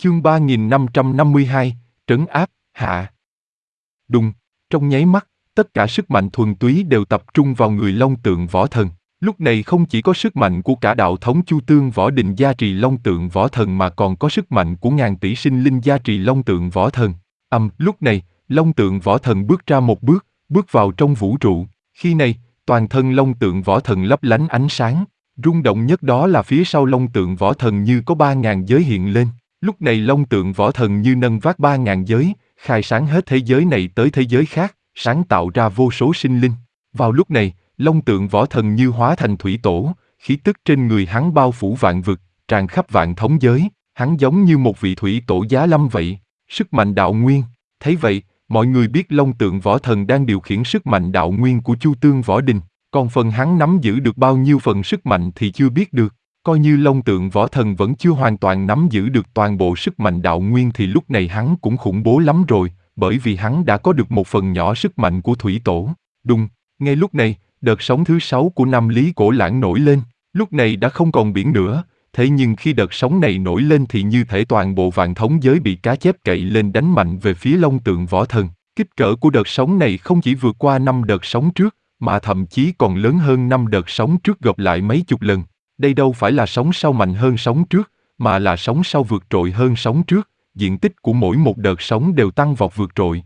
Chương 3552, Trấn áp, hạ. Đùng, trong nháy mắt, tất cả sức mạnh thuần túy đều tập trung vào người Long Tượng Võ Thần. Lúc này không chỉ có sức mạnh của cả đạo thống Chu Tương Võ Đình gia trì Long Tượng Võ Thần mà còn có sức mạnh của ngàn tỷ sinh linh gia trì Long Tượng Võ Thần. Lúc này, Long Tượng Võ Thần bước ra một bước, bước vào trong vũ trụ. Khi này, toàn thân Long Tượng Võ Thần lấp lánh ánh sáng. Rung động nhất đó là phía sau Long Tượng Võ Thần như có 3.000 giới hiện lên. Lúc này Long Tượng Võ Thần như nâng vác 3.000 giới, khai sáng hết thế giới này tới thế giới khác, sáng tạo ra vô số sinh linh. Vào lúc này, Long Tượng Võ Thần như hóa thành thủy tổ, khí tức trên người hắn bao phủ vạn vực, tràn khắp vạn thống giới, hắn giống như một vị thủy tổ giá lâm vậy. Sức mạnh đạo nguyên. Thấy vậy, mọi người biết Long Tượng Võ Thần đang điều khiển sức mạnh đạo nguyên của Chu Tương Võ Đình, còn phần hắn nắm giữ được bao nhiêu phần sức mạnh thì chưa biết được. Coi như Long Tượng Võ Thần vẫn chưa hoàn toàn nắm giữ được toàn bộ sức mạnh đạo nguyên thì lúc này hắn cũng khủng bố lắm rồi, bởi vì hắn đã có được một phần nhỏ sức mạnh của thủy tổ. Đùng, ngay lúc này, đợt sóng thứ 6 của Nam Lý Cổ Lãng nổi lên, lúc này đã không còn biển nữa, thế nhưng khi đợt sóng này nổi lên thì như thể toàn bộ vạn thống giới bị cá chép cậy lên đánh mạnh về phía Long Tượng Võ Thần. Kích cỡ của đợt sóng này không chỉ vượt qua 5 đợt sóng trước, mà thậm chí còn lớn hơn 5 đợt sóng trước gộp lại mấy chục lần. Đây đâu phải là sóng sau mạnh hơn sóng trước, mà là sóng sau vượt trội hơn sóng trước, diện tích của mỗi một đợt sóng đều tăng vọt vượt trội.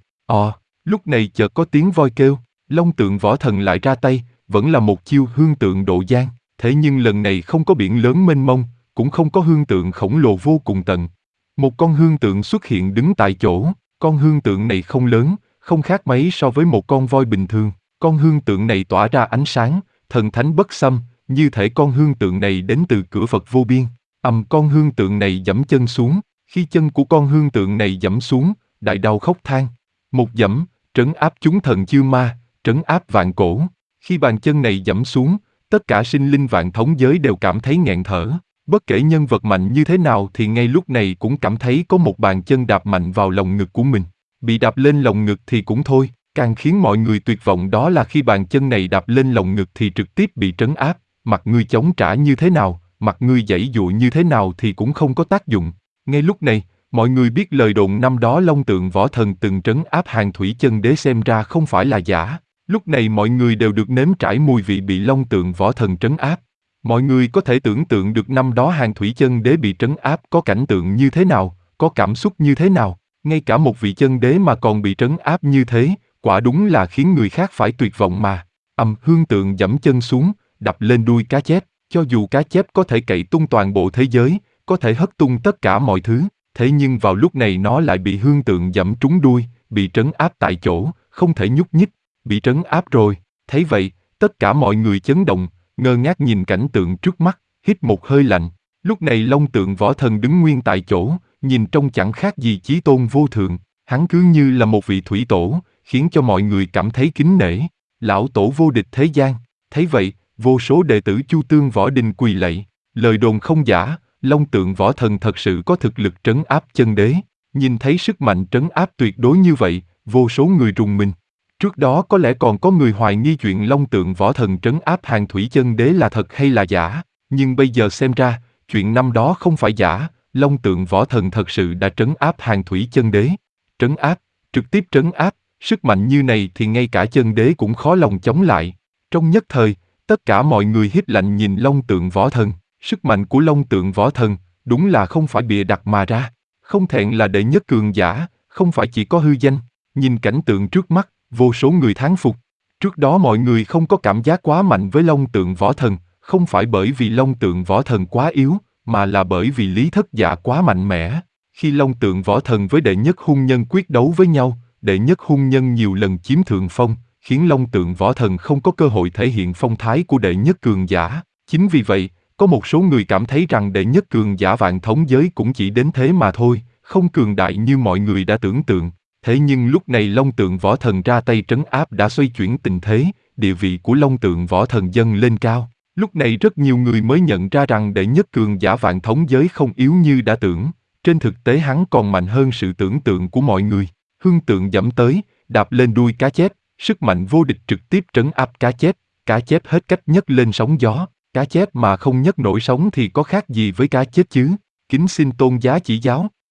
Lúc này chợt có tiếng voi kêu, Long Tượng Võ Thần lại ra tay, vẫn là một chiêu hương tượng độ giang, thế nhưng lần này không có biển lớn mênh mông, cũng không có hương tượng khổng lồ vô cùng tận. Một con hương tượng xuất hiện đứng tại chỗ, con hương tượng này không lớn, không khác mấy so với một con voi bình thường. Con hương tượng này tỏa ra ánh sáng, thần thánh bất xâm, như thể con hương tượng này đến từ cửa Phật vô biên. Con hương tượng này giẫm chân xuống, khi chân của con hương tượng này giẫm xuống, đại đau khóc than. Một giẫm, trấn áp chúng thần chư ma, trấn áp vạn cổ. Khi bàn chân này giẫm xuống, tất cả sinh linh vạn thống giới đều cảm thấy nghẹn thở. Bất kể nhân vật mạnh như thế nào thì ngay lúc này cũng cảm thấy có một bàn chân đạp mạnh vào lồng ngực của mình. Bị đạp lên lồng ngực thì cũng thôi, càng khiến mọi người tuyệt vọng đó là khi bàn chân này đạp lên lồng ngực thì trực tiếp bị trấn áp. Mặc ngươi chống trả như thế nào, mặc ngươi giãy dụa như thế nào thì cũng không có tác dụng. Ngay lúc này, mọi người biết lời đồn năm đó Long Tượng Võ Thần từng trấn áp Hàng Thủy Chân Đế xem ra không phải là giả. Lúc này mọi người đều được nếm trải mùi vị bị Long Tượng Võ Thần trấn áp. Mọi người có thể tưởng tượng được năm đó Hàng Thủy Chân Đế bị trấn áp có cảnh tượng như thế nào, có cảm xúc như thế nào. Ngay cả một vị chân đế mà còn bị trấn áp như thế, quả đúng là khiến người khác phải tuyệt vọng mà. Hương tượng giẫm chân xuống, đập lên đuôi cá chép, cho dù cá chép có thể cậy tung toàn bộ thế giới, có thể hất tung tất cả mọi thứ, thế nhưng vào lúc này nó lại bị hương tượng giẫm trúng đuôi, bị trấn áp tại chỗ, không thể nhúc nhích, bị trấn áp rồi. Thấy vậy, tất cả mọi người chấn động, ngơ ngác nhìn cảnh tượng trước mắt, hít một hơi lạnh. Lúc này Long Tượng Võ Thần đứng nguyên tại chỗ, nhìn trông chẳng khác gì Chí Tôn vô thượng, hắn cứ như là một vị thủy tổ, khiến cho mọi người cảm thấy kính nể. Lão tổ vô địch thế gian. Thấy vậy, vô số đệ tử Chu Tương Võ Đình quỳ lạy. Lời đồn không giả, Long Tượng Võ Thần thật sự có thực lực trấn áp chân đế. Nhìn thấy sức mạnh trấn áp tuyệt đối như vậy, vô số người rùng mình. Trước đó có lẽ còn có người hoài nghi chuyện Long Tượng Võ Thần trấn áp Hàng Thủy Chân Đế là thật hay là giả, nhưng bây giờ xem ra, chuyện năm đó không phải giả, Long Tượng Võ Thần thật sự đã trấn áp Hàng Thủy Chân Đế. Trấn áp, trực tiếp trấn áp, sức mạnh như này thì ngay cả chân đế cũng khó lòng chống lại. Trong nhất thời, tất cả mọi người hít lạnh nhìn Long Tượng Võ Thần. Sức mạnh của Long Tượng Võ Thần, đúng là không phải bịa đặt mà ra. Không thẹn là đệ nhất cường giả, không phải chỉ có hư danh. Nhìn cảnh tượng trước mắt, vô số người thán phục. Trước đó mọi người không có cảm giác quá mạnh với Long Tượng Võ Thần, không phải bởi vì Long Tượng Võ Thần quá yếu, mà là bởi vì Lý Thất Dạ quá mạnh mẽ. Khi Long Tượng Võ Thần với đệ nhất hung nhân quyết đấu với nhau, đệ nhất hung nhân nhiều lần chiếm thượng phong, khiến Long Tượng Võ Thần không có cơ hội thể hiện phong thái của đệ nhất cường giả. Chính vì vậy, có một số người cảm thấy rằng đệ nhất cường giả vạn thống giới cũng chỉ đến thế mà thôi, không cường đại như mọi người đã tưởng tượng. Thế nhưng lúc này Long Tượng Võ Thần ra tay trấn áp đã xoay chuyển tình thế, địa vị của Long Tượng Võ Thần dâng lên cao. Lúc này rất nhiều người mới nhận ra rằng đệ nhất cường giả vạn thống giới không yếu như đã tưởng, trên thực tế hắn còn mạnh hơn sự tưởng tượng của mọi người. Hương tượng giẫm tới, đạp lên đuôi cá chép, sức mạnh vô địch trực tiếp trấn áp cá chép hết cách nhấc lên sóng gió, cá chép mà không nhấc nổi sóng thì có khác gì với cá chết chứ. Kính xin tôn giá chỉ giáo.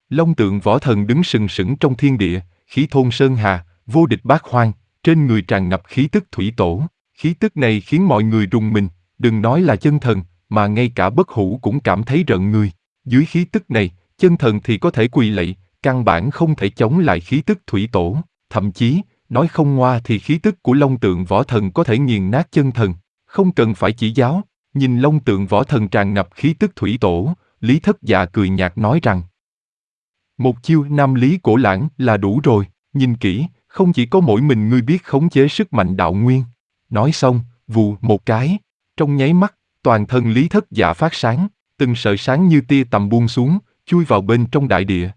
Long tượng võ thần đứng sừng sững trong thiên địa, khí thôn sơn hà, vô địch bát hoang, trên người tràn ngập khí tức thủy tổ. Khí tức này khiến mọi người rùng mình, đừng nói là chân thần, mà ngay cả bất hủ cũng cảm thấy rợn người. Dưới khí tức này, chân thần thì có thể quỳ lạy, căn bản không thể chống lại khí tức thủy tổ. Thậm chí, nói không ngoa thì khí tức của Long tượng võ thần có thể nghiền nát chân thần. Không cần phải chỉ giáo, nhìn Long tượng võ thần tràn ngập khí tức thủy tổ, Lý Thất Dạ cười nhạt nói rằng: một chiêu nam lý cổ lãng là đủ rồi, nhìn kỹ, không chỉ có mỗi mình ngươi biết khống chế sức mạnh đạo nguyên. Nói xong, vù một cái, trong nháy mắt, toàn thân Lý Thất Dạ phát sáng, từng sợi sáng như tia tằm buông xuống, chui vào bên trong đại địa.